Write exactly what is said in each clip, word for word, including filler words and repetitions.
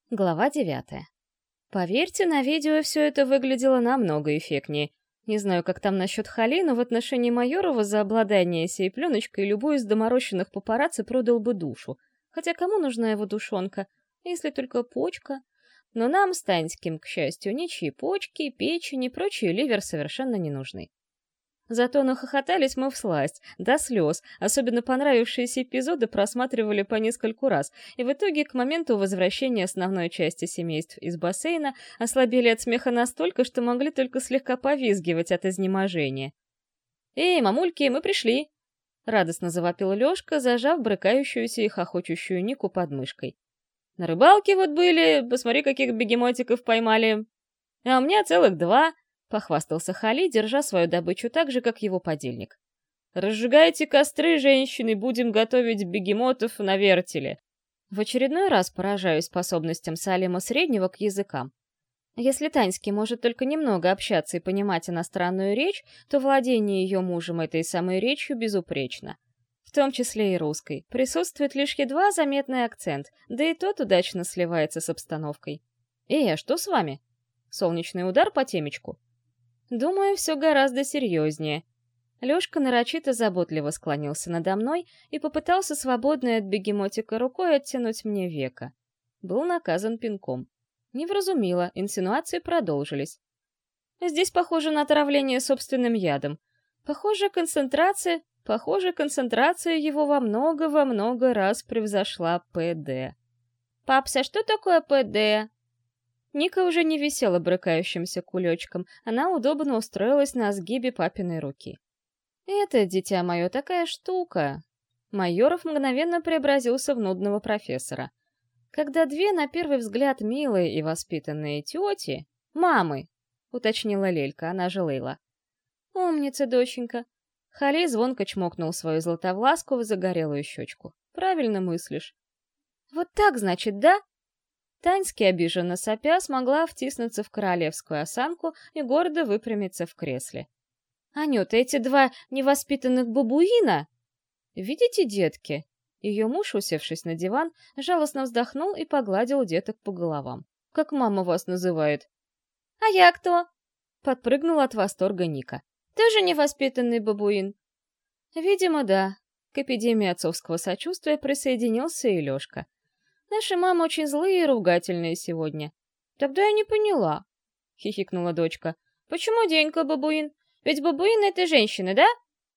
Глава девятая. Поверьте, на видео все это выглядело намного эффектнее. Не знаю, как там насчет Хали, но в отношении Майорова за обладание сей пленочкой любой из доморощенных папарацци продал бы душу. Хотя кому нужна его душонка? Если только почка. Но нам с Таньским, к счастью, ничьи почки, печень и прочий ливер совершенно не нужны. Зато нахохотались мы всласть, до слез, особенно понравившиеся эпизоды просматривали по нескольку раз, и в итоге к моменту возвращения основной части семейств из бассейна ослабели от смеха настолько, что могли только слегка повизгивать от изнеможения. «Эй, мамульки, мы пришли!» — радостно завопил Лёшка, зажав брыкающуюся и хохочущую Нику под мышкой. «На рыбалке вот были, посмотри, каких бегемотиков поймали. А у меня целых два!» — похвастался Хали, держа свою добычу так же, как его подельник. «Разжигайте костры, женщины, будем готовить бегемотов на вертеле!» В очередной раз поражаюсь способностям Салима Среднего к языкам. Если Таньский может только немного общаться и понимать иностранную речь, то владение ее мужем этой самой речью безупречно. В том числе и русской. Присутствует лишь едва заметный акцент, да и тот удачно сливается с обстановкой. «Эй, а что с вами? Солнечный удар по темечку?» Думаю, все гораздо серьезнее. Лёшка нарочито заботливо склонился надо мной и попытался свободной от бегемотика рукой оттянуть мне веко. Был наказан пинком. Не вразумило, инсинуации продолжились. Здесь похоже на отравление собственным ядом. Похоже, концентрация... Похоже, концентрация его во много-во много раз превзошла ПД. «Папс, а что такое ПД?» Ника уже не висела брыкающимся кулечком, она удобно устроилась на сгибе папиной руки. «Это, дитя мое, такая штука!» Майоров мгновенно преобразился в нудного профессора. Когда две, на первый взгляд, милые и воспитанные тети... «Мамы!» — уточнила Лелька, она же Лейла. «Умница, доченька!» Хали звонко чмокнул свою златовласку в загорелую щечку. «Правильно мыслишь». «Вот так, значит, да?» Таньский, обиженно сопя, смогла втиснуться в королевскую осанку и гордо выпрямиться в кресле. «Анюта, эти два невоспитанных бабуина!» «Видите, детки?» Ее муж, усевшись на диван, жалостно вздохнул и погладил деток по головам. «Как мама вас называет?» «А я кто?» Подпрыгнула от восторга Ника. «Тоже невоспитанный бабуин?» «Видимо, да». К эпидемии отцовского сочувствия присоединился и Лёшка. Наши мамы очень злые и ругательные сегодня. Тогда я не поняла, — хихикнула дочка. Почему Денька бабуин? Ведь бабуин — это женщины, да?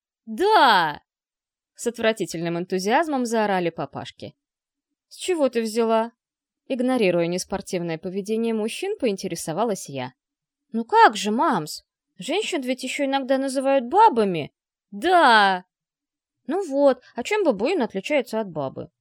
Да! С отвратительным энтузиазмом заорали папашки. С чего ты взяла? Игнорируя неспортивное поведение мужчин, поинтересовалась я. Ну как же, мамс? Женщин ведь еще иногда называют бабами. Да! Ну вот, а чем бабуин отличается от бабы?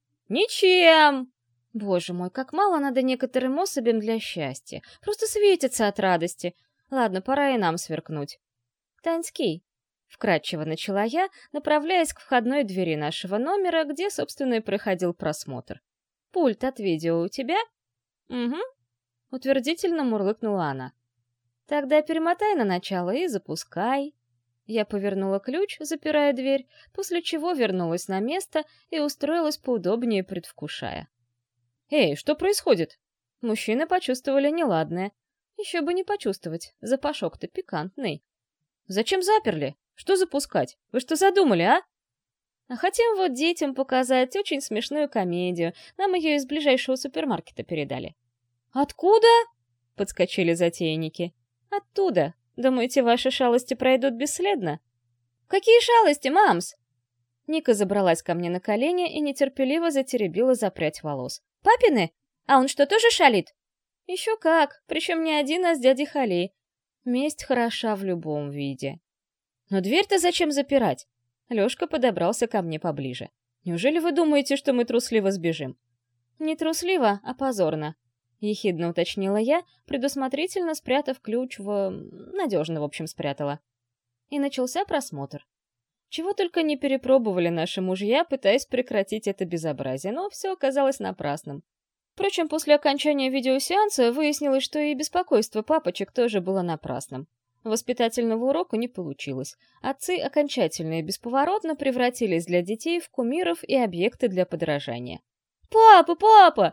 «Ничем!» Боже мой, как мало надо некоторым особям для счастья. Просто светятся от радости. Ладно, пора и нам сверкнуть. «Таньский», — вкратчиво начала я, направляясь к входной двери нашего номера, где, собственно, и проходил просмотр. «Пульт от видео у тебя?» «Угу», — утвердительно мурлыкнула она. «Тогда перемотай на начало и запускай». Я повернула ключ, запирая дверь, после чего вернулась на место и устроилась поудобнее, предвкушая. «Эй, что происходит?» Мужчины почувствовали неладное. Еще бы не почувствовать, запашок-то пикантный. «Зачем заперли? Что запускать? Вы что задумали, а?» «А хотим вот детям показать очень смешную комедию. Нам ее из ближайшего супермаркета передали». «Откуда?» — подскочили затейники. «Оттуда. Думаете, ваши шалости пройдут бесследно?» «Какие шалости, мамс?» Ника забралась ко мне на колени и нетерпеливо затеребила за прядь волос. «Папины? А он что, тоже шалит?» «Еще как, причем не один, а с дядей Хали. Месть хороша в любом виде». «Но дверь-то зачем запирать?» Лёшка подобрался ко мне поближе. «Неужели вы думаете, что мы трусливо сбежим?» «Не трусливо, а позорно», — ехидно уточнила я, предусмотрительно спрятав ключ в... надежно, в общем, спрятала. И начался просмотр. Чего только не перепробовали наши мужья, пытаясь прекратить это безобразие, но все оказалось напрасным. Впрочем, после окончания видеосеанса выяснилось, что и беспокойство папочек тоже было напрасным. Воспитательного урока не получилось. Отцы окончательно и бесповоротно превратились для детей в кумиров и объекты для подражания. «Папа, папа!»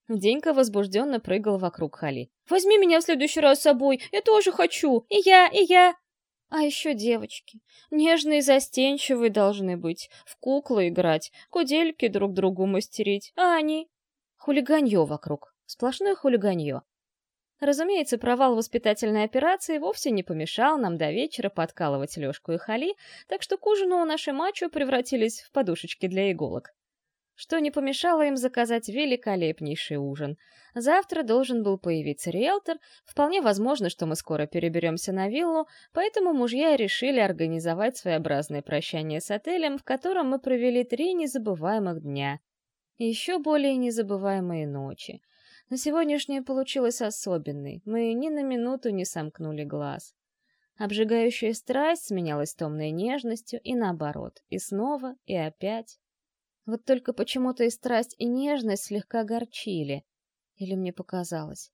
Денька возбужденно прыгал вокруг Хали. «Возьми меня в следующий раз с собой, я тоже хочу, и я, и я!» А еще девочки. Нежные и застенчивые должны быть, в куклы играть, кудельки друг другу мастерить, а они... Хулиганье вокруг, сплошное хулиганье. Разумеется, провал воспитательной операции вовсе не помешал нам до вечера подкалывать Лёшку и Хали, так что к ужину наши мачо превратились в подушечки для иголок. Что не помешало им заказать великолепнейший ужин. Завтра должен был появиться риэлтор, вполне возможно, что мы скоро переберемся на виллу, поэтому мужья решили организовать своеобразное прощание с отелем, в котором мы провели три незабываемых дня. И еще более незабываемые ночи. Но сегодняшняя получилась особенной, мы ни на минуту не сомкнули глаз. Обжигающая страсть сменялась томной нежностью и наоборот, и снова, и опять. Вот только почему-то и страсть, и нежность слегка горчили. Или мне показалось.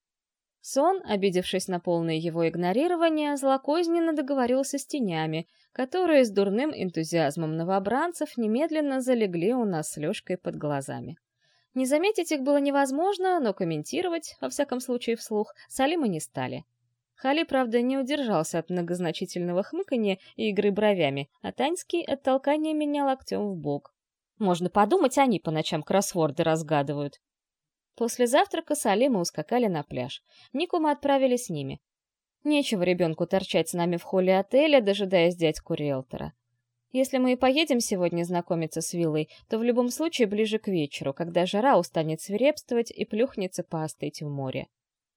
Сон, обидевшись на полное его игнорирование, злокозненно договорился с тенями, которые с дурным энтузиазмом новобранцев немедленно залегли у нас с Лёшкой под глазами. Не заметить их было невозможно, но комментировать, во всяком случае вслух, Сали мы не стали. Хали, правда, не удержался от многозначительного хмыканья и игры бровями, а Таньский от толкания меня локтем в бок. Можно подумать, они по ночам кроссворды разгадывают. После завтрака с Али мы ускакали на пляж. Нику мы отправили с ними. Нечего ребенку торчать с нами в холле отеля, дожидаясь дядьку-риэлтора. Если мы и поедем сегодня знакомиться с виллой, то в любом случае ближе к вечеру, когда жара устанет свирепствовать и плюхнется поостыть в море.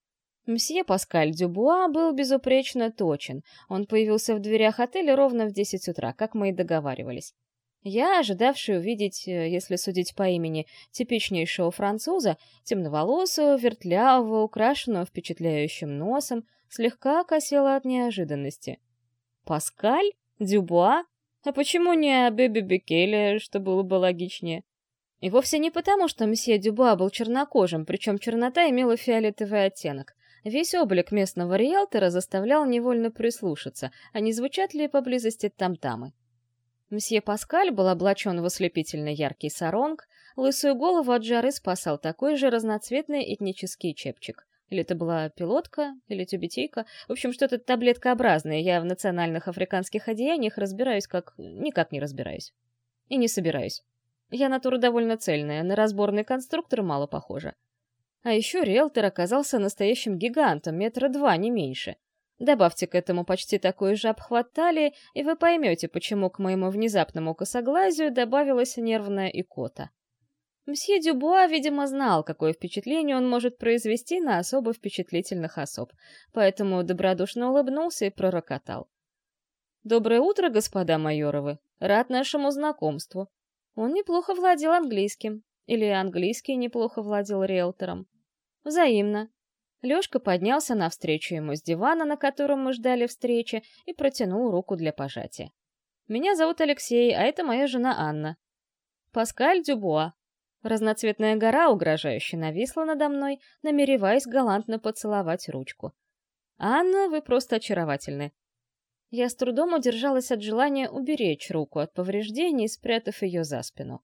Мсье Паскаль Дюбуа был безупречно точен. Он появился в дверях отеля ровно в десять утра, как мы и договаривались. Я, ожидавший увидеть, если судить по имени, типичнейшего француза, темноволосого, вертлявого, украшенного впечатляющим носом, слегка косела от неожиданности. Паскаль? Дюбуа? А почему не Беби Бекеле, что было бы логичнее? И вовсе не потому, что мсье Дюбуа был чернокожим, причем чернота имела фиолетовый оттенок. Весь облик местного риэлтора заставлял невольно прислушаться, а не звучат ли поблизости там-тамы. Мсье Паскаль был облачен в ослепительно яркий саронг, лысую голову от жары спасал такой же разноцветный этнический чепчик. Или это была пилотка, или тюбетейка, в общем, что-то таблеткообразное, я в национальных африканских одеяниях разбираюсь как... никак не разбираюсь. И не собираюсь. Я натура довольно цельная, на разборный конструктор мало похожа. А еще риэлтор оказался настоящим гигантом, метра два, не меньше. Добавьте к этому почти такой же обхват талии, и вы поймете, почему к моему внезапному косоглазию добавилась нервная икота. Мсье Дюбуа, видимо, знал, какое впечатление он может произвести на особо впечатлительных особ, поэтому добродушно улыбнулся и пророкотал. «Доброе утро, господа майоровы! Рад нашему знакомству!» Он неплохо владел английским, или английский неплохо владел риэлтором. Взаимно. Лёшка поднялся навстречу ему с дивана, на котором мы ждали встречи, и протянул руку для пожатия. «Меня зовут Алексей, а это моя жена Анна. Паскаль Дюбуа». Разноцветная гора угрожающе нависла надо мной, намереваясь галантно поцеловать ручку. «Анна, вы просто очаровательны». Я с трудом удержалась от желания уберечь руку от повреждений, спрятав ее за спину.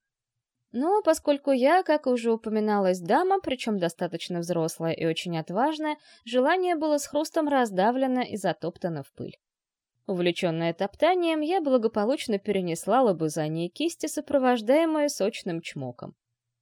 Но поскольку я, как уже упоминалась, дама, причем достаточно взрослая и очень отважная, желание было с хрустом раздавлено и затоптано в пыль. Увлеченная топтанием, я благополучно перенесла лобызание кисти, сопровождаемое сочным чмоком.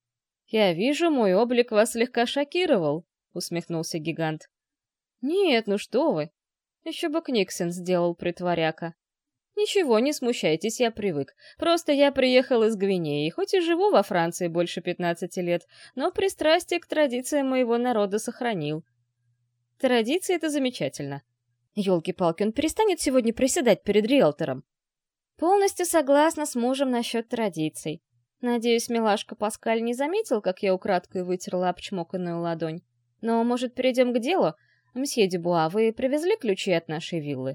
«Я вижу, мой облик вас слегка шокировал», — усмехнулся гигант. «Нет, ну что вы! Еще бы Книксон сделал притворяка. Ничего, не смущайтесь, я привык. Просто я приехал из Гвинеи, хоть и живу во Франции больше пятнадцати лет, но пристрастие к традициям моего народа сохранил. Традиции — это замечательно. Ёлки-палки, он перестанет сегодня приседать перед риэлтором. Полностью согласна с мужем насчет традиций. Надеюсь, милашка Паскаль не заметил, как я украдкой вытерла обчмоканную ладонь. Но, может, перейдем к делу? Мсье Дюбуа, вы привезли ключи от нашей виллы?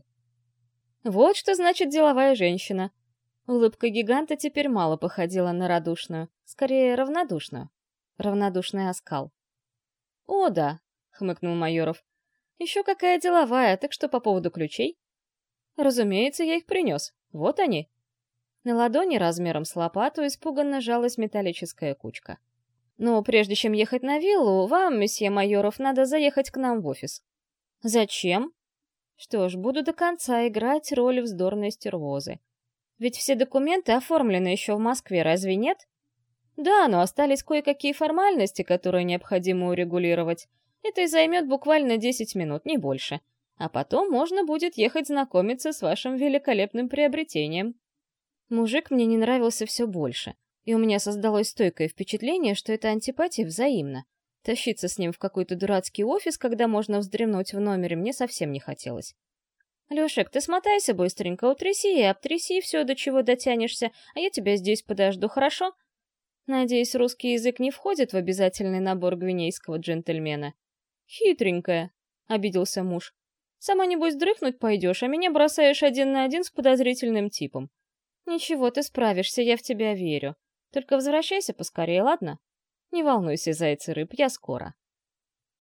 Вот что значит деловая женщина. Улыбка гиганта теперь мало походила на радушную, скорее равнодушную. Равнодушный оскал. «О, да», — хмыкнул Майоров. «Еще какая деловая, так что по поводу ключей?» «Разумеется, я их принес. Вот они». На ладони размером с лопату испуганно жалась металлическая кучка. Но прежде чем ехать на виллу, вам, месье Майоров, надо заехать к нам в офис. Зачем? Что ж, буду до конца играть роль вздорной стервозы. Ведь все документы оформлены еще в Москве, разве нет? Да, но остались кое-какие формальности, которые необходимо урегулировать. Это и займет буквально десять минут, не больше. А потом можно будет ехать знакомиться с вашим великолепным приобретением. Мужик мне не нравился все больше, и у меня создалось стойкое впечатление, что эта антипатия взаимна. Тащиться с ним в какой-то дурацкий офис, когда можно вздремнуть в номере, мне совсем не хотелось. «Лешек, ты смотайся быстренько, утряси и обтряси все, до чего дотянешься, а я тебя здесь подожду, хорошо?» Надеюсь, русский язык не входит в обязательный набор гвинейского джентльмена. «Хитренькая», — обиделся муж. «Сама, небось, дрыхнуть пойдешь, а меня бросаешь один на один с подозрительным типом. Ничего, ты справишься, я в тебя верю. Только возвращайся поскорее, ладно? Не волнуйся, зайцы рыб, я скоро».